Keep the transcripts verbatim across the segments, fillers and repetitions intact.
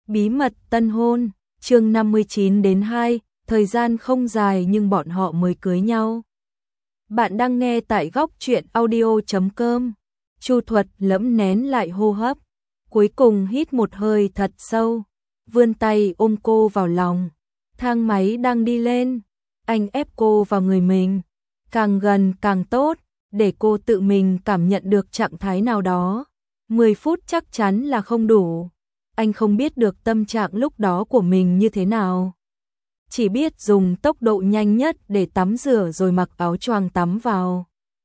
Bí mật tân hôn, chương năm mươi chín đến hai, thời gian không dài nhưng bọn họ mới cưới nhau. Bạn đang nghe tại góc truyện audio chấm com. Chu Thuật Lẫm nén lại hô hấp, cuối cùng hít một hơi thật sâu, vươn tay ôm cô vào lòng. Thang máy đang đi lên, anh ép cô vào người mình, càng gần càng tốt, để cô tự mình cảm nhận được trạng thái nào đó. mười phút chắc chắn là không đủ. Anh không biết được tâm trạng lúc đó của mình như thế nào. Chỉ biết dùng tốc độ nhanh nhất để tắm rửa rồi mặc áo choàng tắm vào.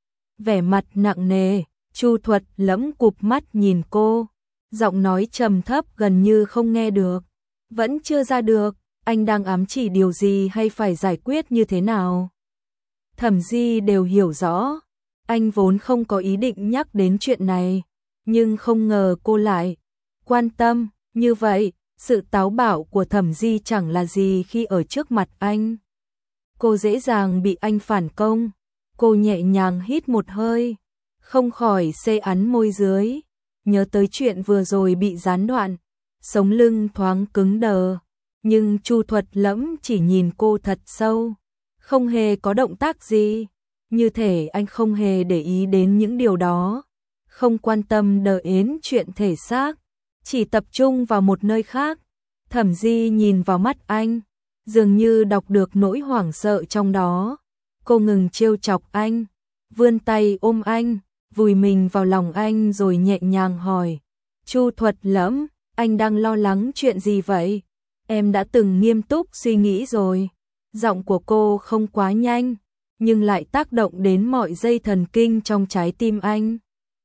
Vẻ mặt nặng nề, Chu Thuật Lẫm cụp mắt nhìn cô, giọng nói trầm thấp gần như không nghe được. Vẫn chưa ra được, anh đang ám chỉ điều gì hay phải giải quyết như thế nào? Thẩm Di đều hiểu rõ, anh vốn không có ý định nhắc đến chuyện này, nhưng không ngờ cô lại quan tâm như vậy. Sự táo bạo của Thẩm Di chẳng là gì khi ở trước mặt anh. Cô dễ dàng bị anh phản công. Cô nhẹ nhàng hít một hơi, không khỏi xê ắn môi dưới, nhớ tới chuyện vừa rồi bị gián đoạn, sống lưng thoáng cứng đờ. Nhưng Chu Thuật Lẫm chỉ nhìn cô thật sâu, không hề có động tác gì, như thể anh không hề để ý đến những điều đó, không quan tâm đến chuyện thể xác, chỉ tập trung vào một nơi khác. Thẩm Di nhìn vào mắt anh, dường như đọc được nỗi hoảng sợ trong đó. Cô ngừng trêu chọc anh, vươn tay ôm anh, vùi mình vào lòng anh rồi nhẹ nhàng hỏi: Chu Thuật Lẫm, anh đang lo lắng chuyện gì vậy? Em đã từng nghiêm túc suy nghĩ rồi. Giọng của cô không quá nhanh, nhưng lại tác động đến mọi dây thần kinh trong trái tim anh.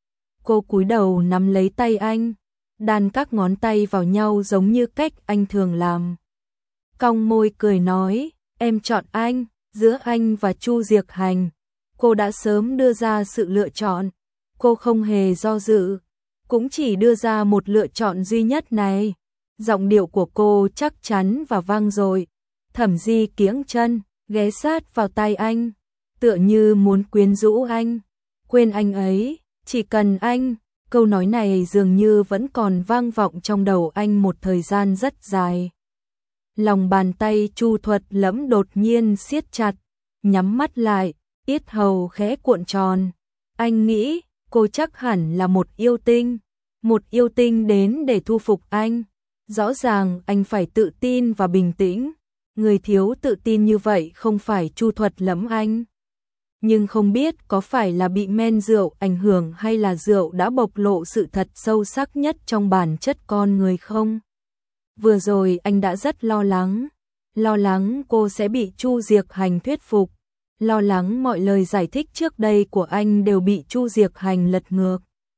Cô cúi đầu nắm lấy tay anh, đan các ngón tay vào nhau giống như cách anh thường làm. Cong môi cười nói: em chọn anh, giữa anh và Chu Diệc Hành. Cô đã sớm đưa ra sự lựa chọn, cô không hề do dự, cũng chỉ đưa ra một lựa chọn duy nhất này. Giọng điệu của cô chắc chắn và vang dội. Thẩm Di kiễng chân, ghé sát vào tay anh, tựa như muốn quyến rũ anh. Quên anh ấy, chỉ cần anh. Câu nói này dường như vẫn còn vang vọng trong đầu anh một thời gian rất dài. Lòng bàn tay Chu Thuật Lẫm đột nhiên siết chặt, nhắm mắt lại, yết hầu khẽ cuộn tròn. Anh nghĩ cô chắc hẳn là một yêu tinh, một yêu tinh đến để thu phục anh. Rõ ràng anh phải tự tin và bình tĩnh, người thiếu tự tin như vậy không phải Chu Thuật Lẫm anh. Nhưng không biết có phải là bị men rượu ảnh hưởng hay là rượu đã bộc lộ sự thật sâu sắc nhất trong bản chất con người không? Vừa rồi anh đã rất lo lắng, lo lắng cô sẽ bị Chu Diệc Hành thuyết phục, lo lắng mọi lời giải thích trước đây của anh đều bị Chu Diệc Hành lật ngược.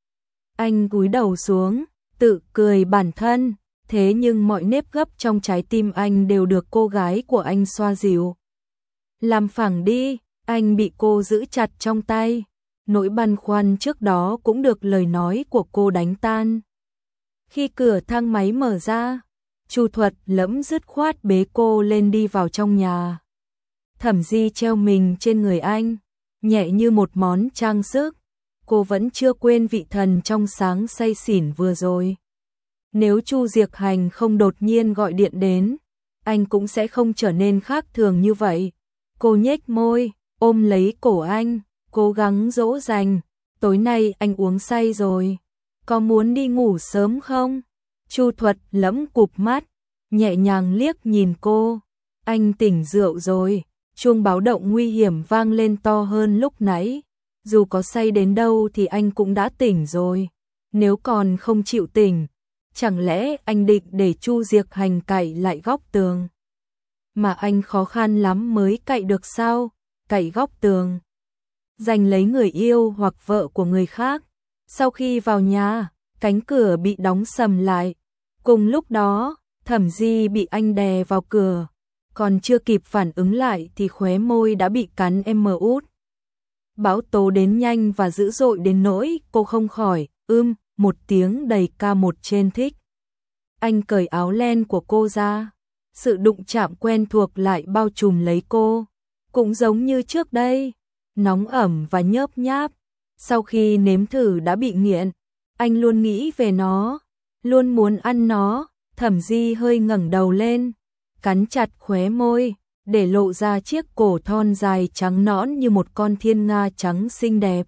Anh cúi đầu xuống, tự cười bản thân, thế nhưng mọi nếp gấp trong trái tim anh đều được cô gái của anh xoa dịu. Làm phẳng đi. Anh bị cô giữ chặt trong tay, nỗi băn khoăn trước đó cũng được lời nói của cô đánh tan. Khi cửa thang máy mở ra, Chu Thuật Lẫm dứt khoát bế cô lên đi vào trong nhà. Thẩm Di treo mình trên người anh, nhẹ như một món trang sức. Cô vẫn chưa quên vị thần trong sáng say xỉn vừa rồi. Nếu Chu Diệc Hành không đột nhiên gọi điện đến, anh cũng sẽ không trở nên khác thường như vậy. Cô nhếch môi, ôm lấy cổ anh, cố gắng dỗ dành. Tối nay anh uống say rồi, có muốn đi ngủ sớm không? Chu Thuật Lẫm cụp mắt, nhẹ nhàng liếc nhìn cô. Anh tỉnh rượu rồi. Chuông báo động nguy hiểm vang lên to hơn lúc nãy. Dù có say đến đâu thì anh cũng đã tỉnh rồi. Nếu còn không chịu tỉnh, chẳng lẽ anh định để Chu Diệc Hành cạy lại góc tường? Mà anh khó khăn lắm mới cạy được sao? Cạy góc tường, giành lấy người yêu hoặc vợ của người khác. Sau khi vào nhà, cánh cửa bị đóng sầm lại. Cùng lúc đó, Thẩm Di bị anh đè vào cửa, còn chưa kịp phản ứng lại thì khóe môi đã bị cắn em mờ út. Bão tố đến nhanh và dữ dội đến nỗi cô không khỏi ưm một tiếng đầy ca một trên thích. Anh cởi áo len của cô ra, sự đụng chạm quen thuộc lại bao trùm lấy cô. Cũng giống như trước đây, nóng ẩm và nhớp nháp. Sau khi nếm thử đã bị nghiện, anh luôn nghĩ về nó, luôn muốn ăn nó, Thẩm Di hơi ngẩng đầu lên, cắn chặt khóe môi, để lộ ra chiếc cổ thon dài trắng nõn như một con thiên nga trắng xinh đẹp.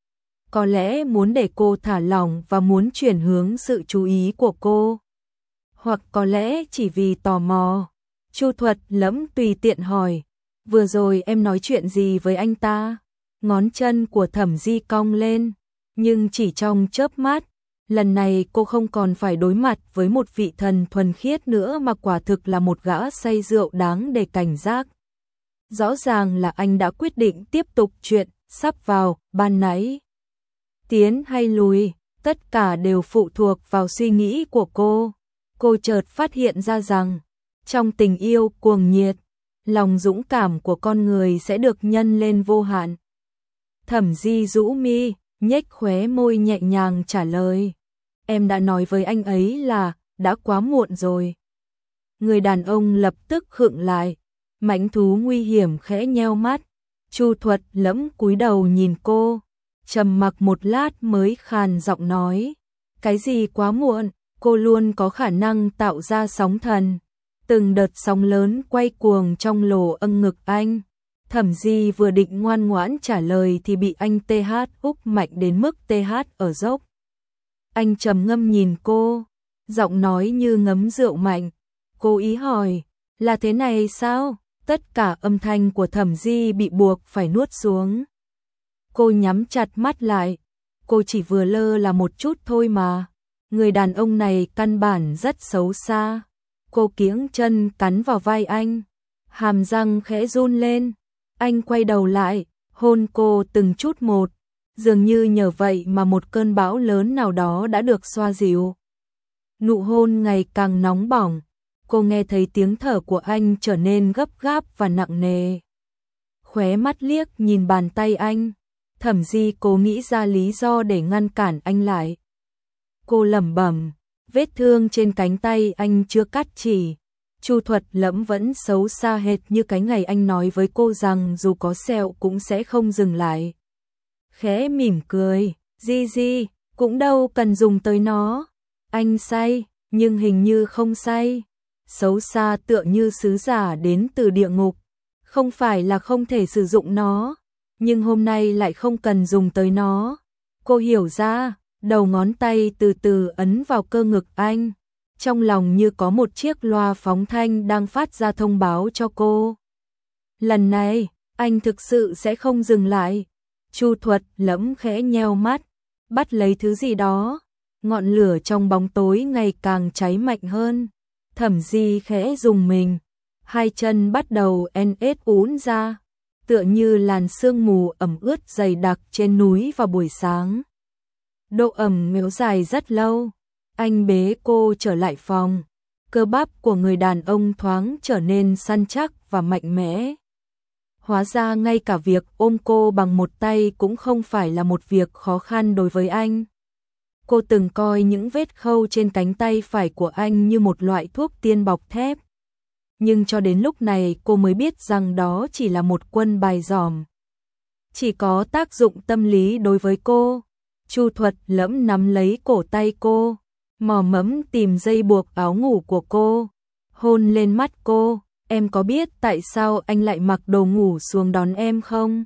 Có lẽ muốn để cô thả lỏng và muốn chuyển hướng sự chú ý của cô. Hoặc có lẽ chỉ vì tò mò. Chu Thuật Lẫm tùy tiện hỏi, vừa rồi em nói chuyện gì với anh ta? Ngón chân của Thẩm Di cong lên, nhưng chỉ trong chớp mắt, lần này cô không còn phải đối mặt với một vị thần thuần khiết nữa mà quả thực là một gã say rượu đáng để cảnh giác. Rõ ràng là anh đã quyết định tiếp tục chuyện sắp vào ban nãy. Tiến hay lùi, tất cả đều phụ thuộc vào suy nghĩ của cô. Cô chợt phát hiện ra rằng, trong tình yêu cuồng nhiệt, lòng dũng cảm của con người sẽ được nhân lên vô hạn. Thẩm Di rũ mi, nhếch khóe môi nhẹ nhàng trả lời. Em đã nói với anh ấy là đã quá muộn rồi. Người đàn ông lập tức khựng lại, mãnh thú nguy hiểm khẽ nheo mắt. Chu Thuật Lẫm cúi đầu nhìn cô, trầm mặc một lát mới khàn giọng nói. Cái gì quá muộn, cô luôn có khả năng tạo ra sóng thần. Từng đợt sóng lớn quay cuồng trong lỗ âng ngực anh. Thẩm Di vừa định ngoan ngoãn trả lời thì bị anh tê hát úp mạnh đến mức tê hát ở dốc. Anh trầm ngâm nhìn cô, giọng nói như ngấm rượu mạnh. Cô ý hỏi, là thế này sao? Tất cả âm thanh của Thẩm Di bị buộc phải nuốt xuống. Cô nhắm chặt mắt lại, cô chỉ vừa lơ là một chút thôi mà. Người đàn ông này căn bản rất xấu xa. Cô kiễng chân cắn vào vai anh, hàm răng khẽ run lên. Anh quay đầu lại, hôn cô từng chút một, dường như nhờ vậy mà một cơn bão lớn nào đó đã được xoa dịu. Nụ hôn ngày càng nóng bỏng, cô nghe thấy tiếng thở của anh trở nên gấp gáp và nặng nề. Khóe mắt liếc nhìn bàn tay anh, Thẩm Di cố nghĩ ra lý do để ngăn cản anh lại. Cô lẩm bẩm, vết thương trên cánh tay anh chưa cắt chỉ. Chu Thuật Lẫm vẫn xấu xa hệt như cái ngày anh nói với cô rằng dù có sẹo cũng sẽ không dừng lại. Khẽ mỉm cười, Di Di, cũng đâu cần dùng tới nó. Anh say, nhưng hình như không say. Xấu xa tựa như sứ giả đến từ địa ngục. Không phải là không thể sử dụng nó, nhưng hôm nay lại không cần dùng tới nó. Cô hiểu ra, đầu ngón tay từ từ ấn vào cơ ngực anh. Trong lòng như có một chiếc loa phóng thanh đang phát ra thông báo cho cô. Lần này, anh thực sự sẽ không dừng lại. Chu Thuật Lẫm khẽ nheo mắt, bắt lấy thứ gì đó. Ngọn lửa trong bóng tối ngày càng cháy mạnh hơn. Thẩm Di khẽ rùng mình, hai chân bắt đầu en ết ún ra, tựa như làn sương mù ẩm ướt dày đặc trên núi vào buổi sáng. Độ ẩm kéo dài rất lâu. Anh bế cô trở lại phòng, cơ bắp của người đàn ông thoáng trở nên săn chắc và mạnh mẽ. Hóa ra ngay cả việc ôm cô bằng một tay cũng không phải là một việc khó khăn đối với anh. Cô từng coi những vết khâu trên cánh tay phải của anh như một loại thuốc tiên bọc thép. Nhưng cho đến lúc này cô mới biết rằng đó chỉ là một quân bài giòm. Chỉ có tác dụng tâm lý đối với cô. Chu Thuật Lẫm nắm lấy cổ tay cô, mò mẫm tìm dây buộc áo ngủ của cô, hôn lên mắt cô. Em có biết tại sao anh lại mặc đồ ngủ xuống đón em không?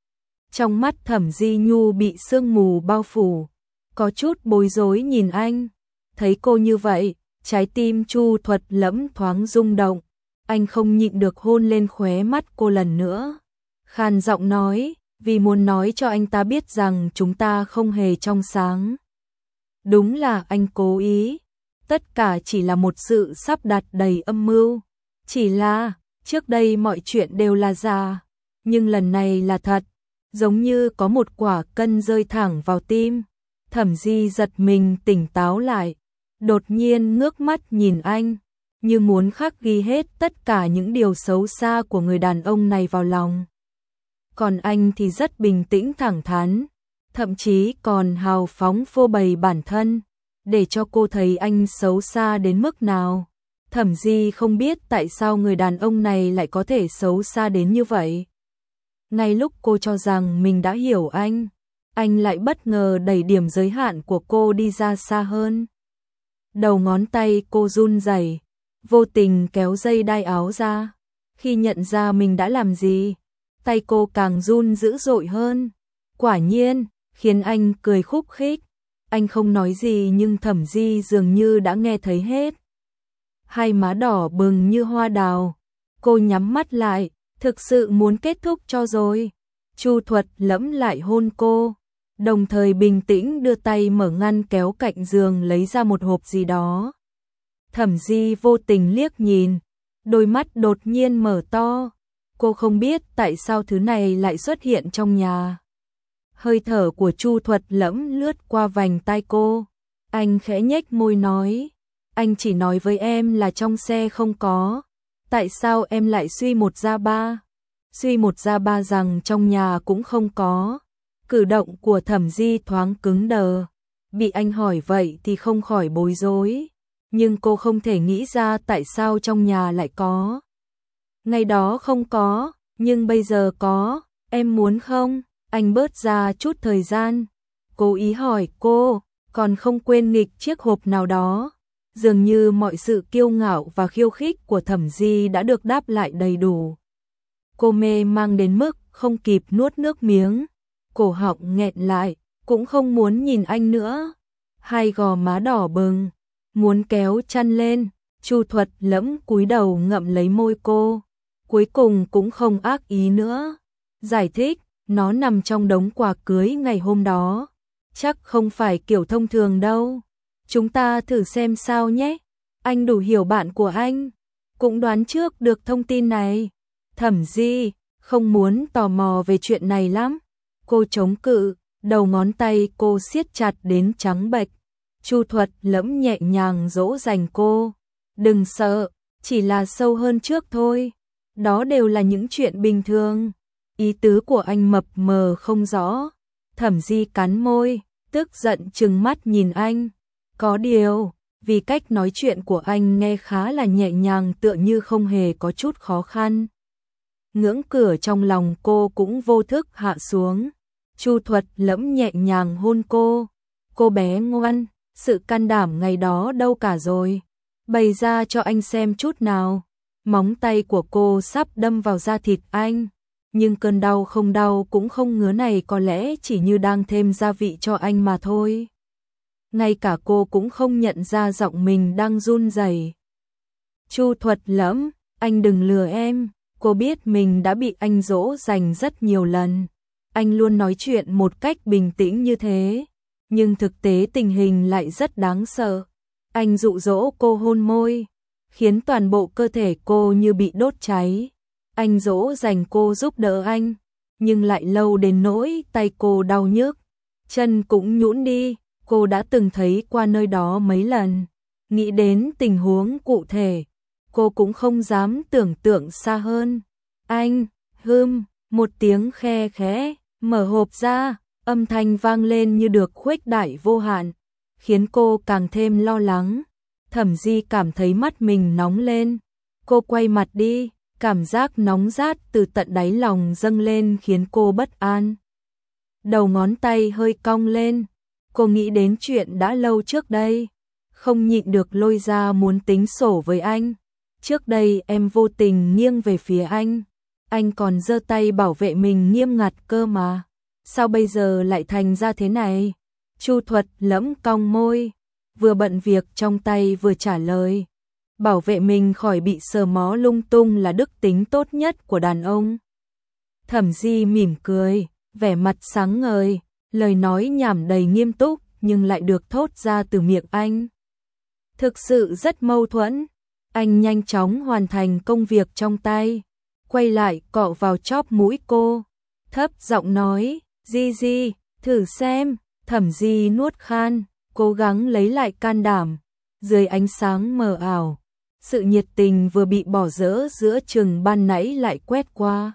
Trong mắt Thẩm Di Nhu bị sương mù bao phủ, có chút bối rối nhìn anh. Thấy cô như vậy, trái tim Chu Thuật Lẫm thoáng rung động. Anh không nhịn được hôn lên khóe mắt cô lần nữa. Khàn giọng nói, vì muốn nói cho anh ta biết rằng chúng ta không hề trong sáng. Đúng là anh cố ý. Tất cả chỉ là một sự sắp đặt đầy âm mưu. Chỉ là, trước đây mọi chuyện đều là giả, nhưng lần này là thật. Giống như có một quả cân rơi thẳng vào tim. Thẩm Di giật mình tỉnh táo lại, đột nhiên ngước mắt nhìn anh, như muốn khắc ghi hết tất cả những điều xấu xa của người đàn ông này vào lòng. Còn anh thì rất bình tĩnh thẳng thắn, thậm chí còn hào phóng phô bày bản thân, để cho cô thấy anh xấu xa đến mức nào. Thẩm Di không biết tại sao người đàn ông này lại có thể xấu xa đến như vậy. Ngay lúc cô cho rằng mình đã hiểu anh, anh lại bất ngờ đẩy điểm giới hạn của cô đi ra xa hơn. Đầu ngón tay cô run rẩy, vô tình kéo dây đai áo ra. Khi nhận ra mình đã làm gì, tay cô càng run dữ dội hơn. Quả nhiên, khiến anh cười khúc khích. Anh không nói gì nhưng Thẩm Di dường như đã nghe thấy hết. Hai má đỏ bừng như hoa đào. Cô nhắm mắt lại, thực sự muốn kết thúc cho rồi. Chu Thuật Lẫm lại hôn cô, đồng thời bình tĩnh đưa tay mở ngăn kéo cạnh giường lấy ra một hộp gì đó. Thẩm Di vô tình liếc nhìn, đôi mắt đột nhiên mở to. Cô không biết tại sao thứ này lại xuất hiện trong nhà. Hơi thở của Chu Thuật Lẫm lướt qua vành tai cô. Anh khẽ nhếch môi nói, anh chỉ nói với em là trong xe không có. Tại sao em lại suy một ra ba? Suy một ra ba rằng trong nhà cũng không có. Cử động của Thẩm Di thoáng cứng đờ. Bị anh hỏi vậy thì không khỏi bối rối. Nhưng cô không thể nghĩ ra tại sao trong nhà lại có. Ngày đó không có, nhưng bây giờ có, em muốn không? Anh bớt ra chút thời gian. Cố ý hỏi cô, còn không quên nghịch chiếc hộp nào đó. Dường như mọi sự kiêu ngạo và khiêu khích của Thẩm Di đã được đáp lại đầy đủ. Cô mê mang đến mức không kịp nuốt nước miếng. Cổ họng nghẹn lại, cũng không muốn nhìn anh nữa. Hai gò má đỏ bừng, muốn kéo chăn lên. Chu Thuật Lẫm cúi đầu ngậm lấy môi cô. Cuối cùng cũng không ác ý nữa. Giải thích, nó nằm trong đống quà cưới ngày hôm đó. Chắc không phải kiểu thông thường đâu. Chúng ta thử xem sao nhé. Anh đủ hiểu bạn của anh, cũng đoán trước được thông tin này. Thẩm Di không muốn tò mò về chuyện này lắm. Cô chống cự, đầu ngón tay cô siết chặt đến trắng bệch. Chu Thuật Lẫm nhẹ nhàng dỗ dành cô. Đừng sợ, chỉ là sâu hơn trước thôi. Đó đều là những chuyện bình thường. Ý tứ của anh mập mờ không rõ. Thẩm Di cắn môi, tức giận trừng mắt nhìn anh. Có điều, vì cách nói chuyện của anh nghe khá là nhẹ nhàng tựa như không hề có chút khó khăn. Ngưỡng cửa trong lòng cô cũng vô thức hạ xuống. Chu Thuật Lẫm nhẹ nhàng hôn cô. Cô bé ngoan, sự can đảm ngày đó đâu cả rồi. Bày ra cho anh xem chút nào. Móng tay của cô sắp đâm vào da thịt anh. Nhưng cơn đau không đau cũng không ngứa này có lẽ chỉ như đang thêm gia vị cho anh mà thôi. Ngay cả cô cũng không nhận ra giọng mình đang run rẩy. Chu Thuật Lẫm, anh đừng lừa em. Cô biết mình đã bị anh dỗ dành rất nhiều lần. Anh luôn nói chuyện một cách bình tĩnh như thế. Nhưng thực tế tình hình lại rất đáng sợ. Anh dụ dỗ cô hôn môi, khiến toàn bộ cơ thể cô như bị đốt cháy. Anh dỗ dành cô giúp đỡ anh, nhưng lại lâu đến nỗi tay cô đau nhức, chân cũng nhũn đi. Cô đã từng thấy qua nơi đó mấy lần. Nghĩ đến tình huống cụ thể, cô cũng không dám tưởng tượng xa hơn. Anh, hừm, một tiếng khe khẽ, mở hộp ra, âm thanh vang lên như được khuếch đại vô hạn, khiến cô càng thêm lo lắng. Thẩm Di cảm thấy mắt mình nóng lên. Cô quay mặt đi, cảm giác nóng rát từ tận đáy lòng dâng lên khiến cô bất an. Đầu ngón tay hơi cong lên. Cô nghĩ đến chuyện đã lâu trước đây, không nhịn được lôi ra muốn tính sổ với anh. Trước đây em vô tình nghiêng về phía anh, anh còn giơ tay bảo vệ mình nghiêm ngặt cơ mà. Sao bây giờ lại thành ra thế này? Chu Thuật Lẫm cong môi, vừa bận việc trong tay vừa trả lời. Bảo vệ mình khỏi bị sờ mó lung tung là đức tính tốt nhất của đàn ông. Thẩm Di mỉm cười, vẻ mặt sáng ngời. Lời nói nhảm đầy nghiêm túc nhưng lại được thốt ra từ miệng anh. Thực sự rất mâu thuẫn. Anh nhanh chóng hoàn thành công việc trong tay, quay lại cọ vào chóp mũi cô, thấp giọng nói, Di Di, thử xem. Thẩm Di nuốt khan, cố gắng lấy lại can đảm. Dưới ánh sáng mờ ảo, sự nhiệt tình vừa bị bỏ dỡ giữa chừng ban nãy lại quét qua.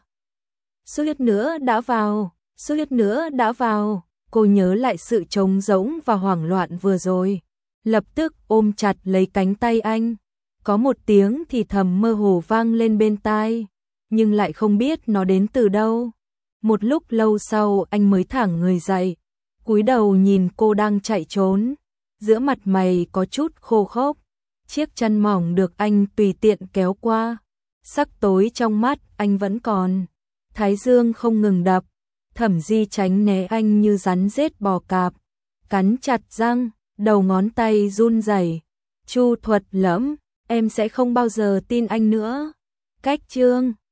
Suýt nữa đã vào, suýt nữa đã vào. Cô nhớ lại sự trống rỗng và hoảng loạn vừa rồi, lập tức ôm chặt lấy cánh tay anh. Có một tiếng thì thầm mơ hồ vang lên bên tai, nhưng lại không biết nó đến từ đâu. Một lúc lâu sau anh mới thẳng người dậy, cúi đầu nhìn cô đang chạy trốn. giữa mặt mày có chút khô khốc, chiếc chăn mỏng được anh tùy tiện kéo qua, sắc tối trong mắt anh vẫn còn, thái dương không ngừng đập, Thẩm Di tránh né anh như rắn rết bò cạp, cắn chặt răng, đầu ngón tay run rẩy. Chu Thuật lẫm, em sẽ không bao giờ tin anh nữa. Cách chương